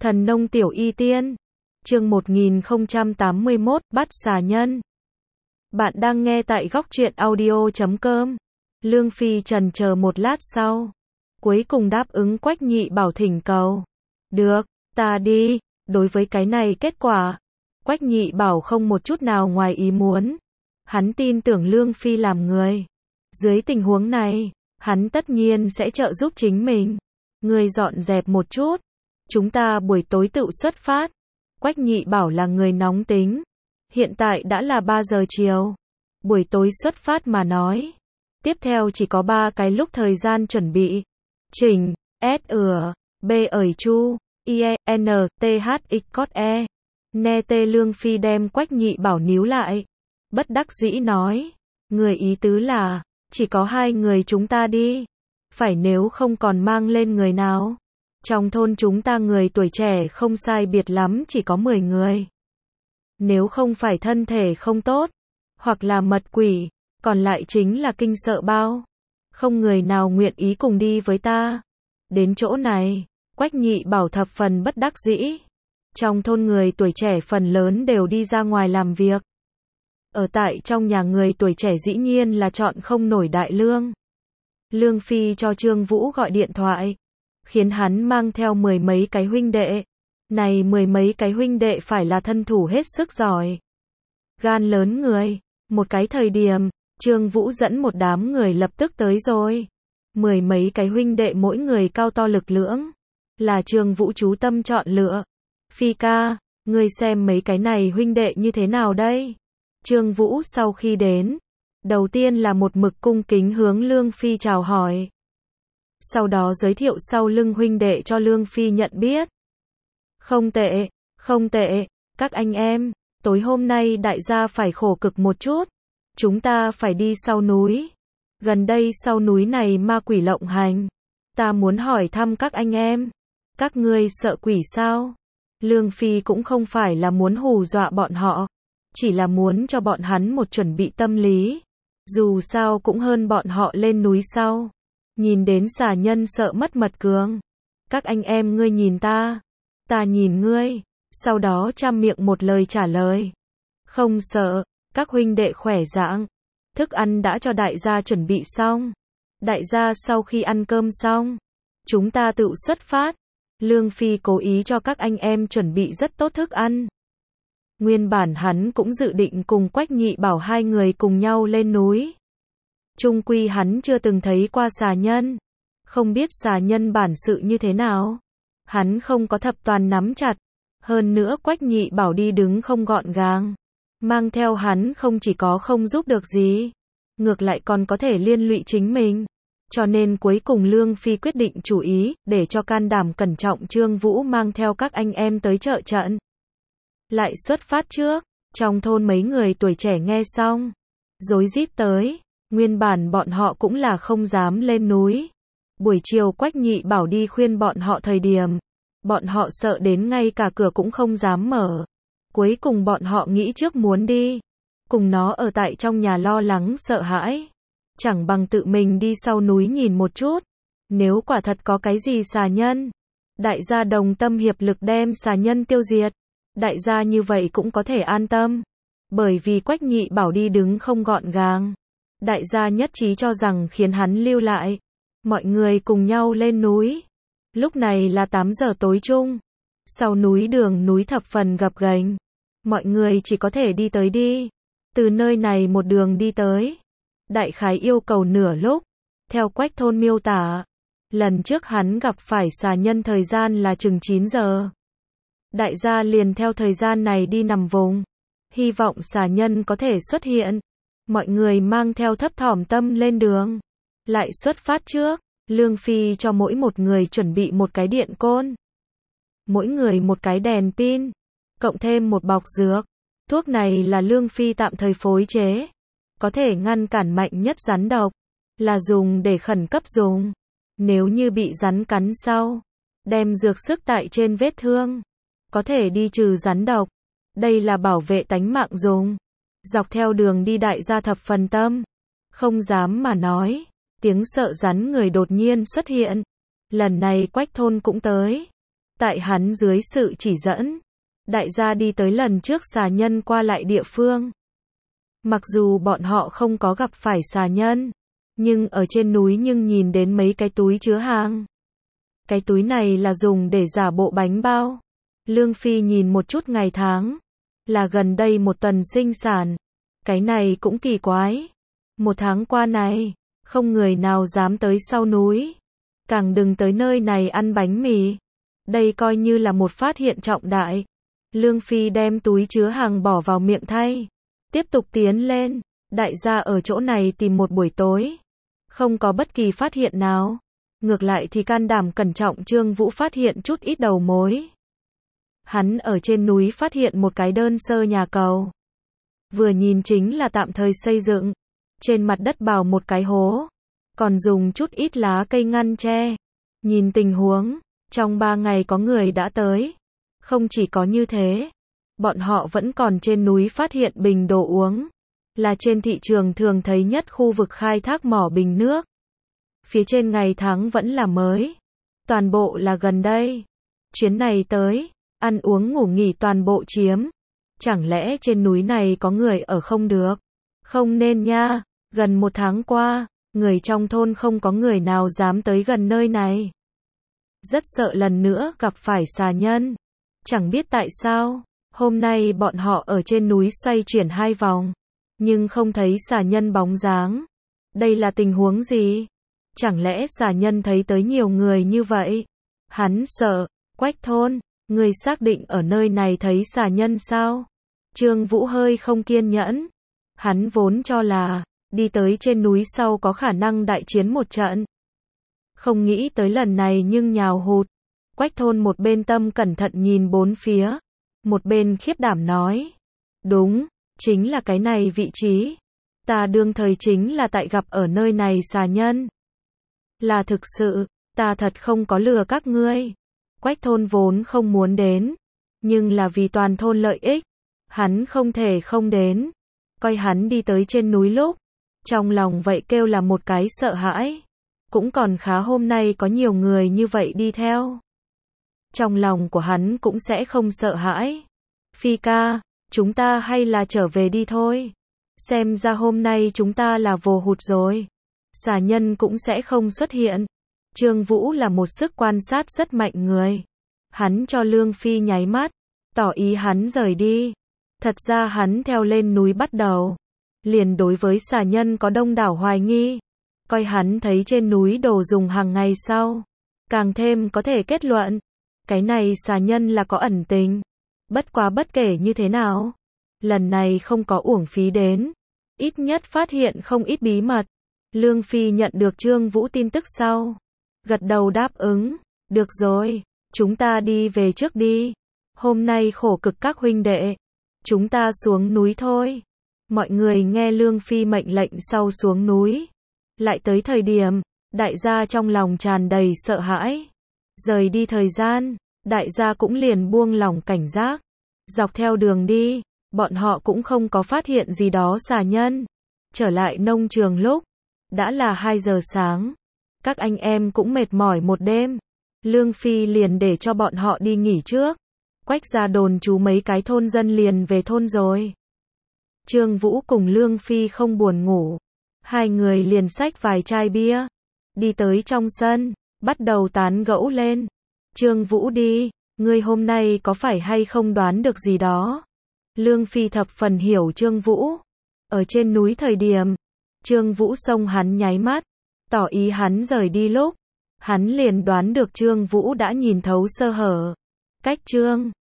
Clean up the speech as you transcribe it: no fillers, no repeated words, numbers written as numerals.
Thần nông tiểu y tiên. Chương 1081, bắt xà nhân. Bạn đang nghe tại góc truyện audio.com. Lương Phi chần chờ một lát sau, cuối cùng đáp ứng Quách Nhị Bảo thỉnh cầu. Được, ta đi. Đối với cái này kết quả, Quách Nhị Bảo không một chút nào ngoài ý muốn. Hắn tin tưởng Lương Phi làm người. Dưới tình huống này, hắn tất nhiên sẽ trợ giúp chính mình. Ngươi dọn dẹp một chút. Chúng ta buổi tối tự xuất phát. Quách Nhị Bảo là người nóng tính. Hiện tại đã là 3 giờ chiều. Buổi tối xuất phát mà nói. Tiếp theo chỉ có 3 cái lúc thời gian chuẩn bị. Chỉnh, S ửa, B ởi chu, I E, N, T H X cốt E. Nê tê Lương Phi đem Quách Nhị Bảo níu lại. Bất đắc dĩ nói. Người ý tứ là, chỉ có 2 người chúng ta đi. Phải nếu không còn mang lên người nào. Trong thôn chúng ta người tuổi trẻ không sai biệt lắm chỉ có 10 người. Nếu không phải thân thể không tốt, hoặc là mật quỷ, còn lại chính là kinh sợ bao. Không người nào nguyện ý cùng đi với ta. Đến chỗ này, Quách Nhị Bảo thập phần bất đắc dĩ. Trong thôn người tuổi trẻ phần lớn đều đi ra ngoài làm việc. Ở tại trong nhà người tuổi trẻ dĩ nhiên là chọn không nổi đại lương. Lương Phi cho Trương Vũ gọi điện thoại, khiến hắn mang theo 10 mấy cái huynh đệ. Này 10 mấy cái huynh đệ phải là thân thủ hết sức giỏi. Gan lớn người. Một cái thời điểm, Trương Vũ dẫn một đám người lập tức tới rồi. 10 mấy cái huynh đệ mỗi người cao to lực lưỡng. Là Trương Vũ chú tâm chọn lựa. Phi ca, ngươi xem mấy cái này huynh đệ như thế nào đây? Trương Vũ sau khi đến, đầu tiên là một mực cung kính hướng Lương Phi chào hỏi. Sau đó giới thiệu sau lưng huynh đệ cho Lương Phi nhận biết. Không tệ, không tệ, các anh em, tối hôm nay đại gia phải khổ cực một chút. Chúng ta phải đi sau núi. Gần đây sau núi này ma quỷ lộng hành. Ta muốn hỏi thăm các anh em. Các ngươi sợ quỷ sao? Lương Phi cũng không phải là muốn hù dọa bọn họ. Chỉ là muốn cho bọn hắn một chuẩn bị tâm lý. Dù sao cũng hơn bọn họ lên núi sau. Nhìn đến xà nhân sợ mất mật cường. Các anh em ngươi nhìn ta. Ta nhìn ngươi. Sau đó trăm miệng một lời trả lời. Không sợ. Các huynh đệ khỏe dạng. Thức ăn đã cho đại gia chuẩn bị xong. Đại gia sau khi ăn cơm xong, chúng ta tự xuất phát. Lương Phi cố ý cho các anh em chuẩn bị rất tốt thức ăn. Nguyên bản hắn cũng dự định cùng Quách Nhị Bảo 2 người cùng nhau lên núi. Chung quy hắn chưa từng thấy qua xà nhân. Không biết xà nhân bản sự như thế nào. Hắn không có thập toàn nắm chặt. Hơn nữa Quách Nhị Bảo đi đứng không gọn gàng. Mang theo hắn không chỉ có không giúp được gì. Ngược lại còn có thể liên lụy chính mình. Cho nên cuối cùng Lương Phi quyết định chủ ý, để cho can đảm cẩn trọng Trương Vũ mang theo các anh em tới trợ trận. Lại xuất phát trước, trong thôn mấy người tuổi trẻ nghe xong, rối rít tới. Nguyên bản bọn họ cũng là không dám lên núi. Buổi chiều Quách Nhị Bảo đi khuyên bọn họ thời điểm, bọn họ sợ đến ngay cả cửa cũng không dám mở. Cuối cùng bọn họ nghĩ trước muốn đi, cùng nó ở tại trong nhà lo lắng sợ hãi. Chẳng bằng tự mình đi sau núi nhìn một chút. Nếu quả thật có cái gì xà nhân, đại gia đồng tâm hiệp lực đem xà nhân tiêu diệt. Đại gia như vậy cũng có thể an tâm. Bởi vì Quách Nhị Bảo đi đứng không gọn gàng. Đại gia nhất trí cho rằng khiến hắn lưu lại. Mọi người cùng nhau lên núi. Lúc này là 8 giờ tối chung. Sau núi đường núi thập phần gập ghềnh. Mọi người chỉ có thể đi tới đi. Từ nơi này một đường đi tới. Đại khái yêu cầu nửa lúc. Theo Quách thôn miêu tả, lần trước hắn gặp phải xà nhân thời gian là chừng 9 giờ. Đại gia liền theo thời gian này đi nằm vùng. Hy vọng xà nhân có thể xuất hiện. Mọi người mang theo thấp thỏm tâm lên đường. Lại xuất phát trước, Lương Phi cho mỗi một người chuẩn bị một cái điện côn. Mỗi người một cái đèn pin. Cộng thêm một bọc dược. Thuốc này là Lương Phi tạm thời phối chế. Có thể ngăn cản mạnh nhất rắn độc. Là dùng để khẩn cấp dùng. Nếu như bị rắn cắn sau. Đem dược sức tại trên vết thương. Có thể đi trừ rắn độc. Đây là bảo vệ tánh mạng dùng. Dọc theo đường đi đại gia thập phần tâm. Không dám mà nói. Tiếng sợ rắn người đột nhiên xuất hiện. Lần này Quách thôn cũng tới. Tại hắn dưới sự chỉ dẫn, đại gia đi tới lần trước xà nhân qua lại địa phương. Mặc dù bọn họ không có gặp phải xà nhân, nhưng ở trên núi nhưng nhìn đến mấy cái túi chứa hàng. Cái túi này là dùng để giả bộ bánh bao. Lương Phi nhìn một chút ngày tháng, là gần đây một tuần sinh sản. Cái này cũng kỳ quái. Một tháng qua này, không người nào dám tới sau núi. Càng đừng tới nơi này ăn bánh mì. Đây coi như là một phát hiện trọng đại. Lương Phi đem túi chứa hàng bỏ vào miệng thay. Tiếp tục tiến lên. Đại gia ở chỗ này tìm một buổi tối. Không có bất kỳ phát hiện nào. Ngược lại thì can đảm cẩn trọng Trương Vũ phát hiện chút ít đầu mối. Hắn ở trên núi phát hiện một cái đơn sơ nhà cầu. Vừa nhìn chính là tạm thời xây dựng. Trên mặt đất bào một cái hố. Còn dùng chút ít lá cây ngăn che. Nhìn tình huống, trong 3 ngày có người đã tới. Không chỉ có như thế, bọn họ vẫn còn trên núi phát hiện bình đồ uống. Là trên thị trường thường thấy nhất khu vực khai thác mỏ bình nước. Phía trên ngày tháng vẫn là mới. Toàn bộ là gần đây. Chuyến này tới, ăn uống ngủ nghỉ toàn bộ chiếm. Chẳng lẽ trên núi này có người ở không được? Không nên nha, gần 1 tháng qua, người trong thôn không có người nào dám tới gần nơi này. Rất sợ lần nữa gặp phải xà nhân. Chẳng biết tại sao, hôm nay bọn họ ở trên núi xoay chuyển 2 vòng, nhưng không thấy xà nhân bóng dáng. Đây là tình huống gì? Chẳng lẽ xà nhân thấy tới nhiều người như vậy? Hắn sợ. Quách thôn, người xác định ở nơi này thấy xà nhân sao? Trương Vũ hơi không kiên nhẫn. Hắn vốn cho là, đi tới trên núi sau có khả năng đại chiến một trận. Không nghĩ tới lần này nhưng nhào hụt. Quách thôn một bên tâm cẩn thận nhìn bốn phía. Một bên khiếp đảm nói. Đúng, chính là cái này vị trí. Ta đương thời chính là tại gặp ở nơi này xà nhân. Là thực sự, ta thật không có lừa các ngươi. Quách thôn vốn không muốn đến. Nhưng là vì toàn thôn lợi ích. Hắn không thể không đến. Coi hắn đi tới trên núi lúc. Trong lòng vậy kêu là một cái sợ hãi. Cũng còn khá hôm nay có nhiều người như vậy đi theo. Trong lòng của hắn cũng sẽ không sợ hãi. Phi ca, chúng ta hay là trở về đi thôi. Xem ra hôm nay chúng ta là vồ hụt rồi. Xà nhân cũng sẽ không xuất hiện. Trương Vũ là một sức quan sát rất mạnh người. Hắn cho Lương Phi nháy mắt, tỏ ý hắn rời đi. Thật ra hắn theo lên núi bắt đầu, liền đối với xà nhân có đông đảo hoài nghi. Coi hắn thấy trên núi đồ dùng hàng ngày sau, càng thêm có thể kết luận. Cái này xà nhân là có ẩn tình. Bất quá bất kể như thế nào, lần này không có uổng phí đến. Ít nhất phát hiện không ít bí mật. Lương Phi nhận được Trương Vũ tin tức sau. Gật đầu đáp ứng. Được rồi, chúng ta đi về trước đi. Hôm nay khổ cực các huynh đệ. Chúng ta xuống núi thôi. Mọi người nghe Lương Phi mệnh lệnh sau xuống núi. Lại tới thời điểm, đại gia trong lòng tràn đầy sợ hãi. Rời đi thời gian, đại gia cũng liền buông lỏng cảnh giác. Dọc theo đường đi, bọn họ cũng không có phát hiện gì đó xà nhân. Trở lại nông trường lúc, đã là 2 giờ sáng. Các anh em cũng mệt mỏi một đêm. Lương Phi liền để cho bọn họ đi nghỉ trước. Quách ra đồn trú mấy cái thôn dân liền về thôn rồi. Trương Vũ cùng Lương Phi không buồn ngủ. 2 người liền xách vài chai bia. Đi tới trong sân, bắt đầu tán gẫu lên. Trương Vũ đi, ngươi hôm nay có phải hay không đoán được gì đó? Lương Phi thập phần hiểu Trương Vũ. Ở trên núi thời điểm, Trương Vũ xông hắn nháy mắt, tỏ ý hắn rời đi lúc. Hắn liền đoán được Trương Vũ đã nhìn thấu sơ hở. Cách Trương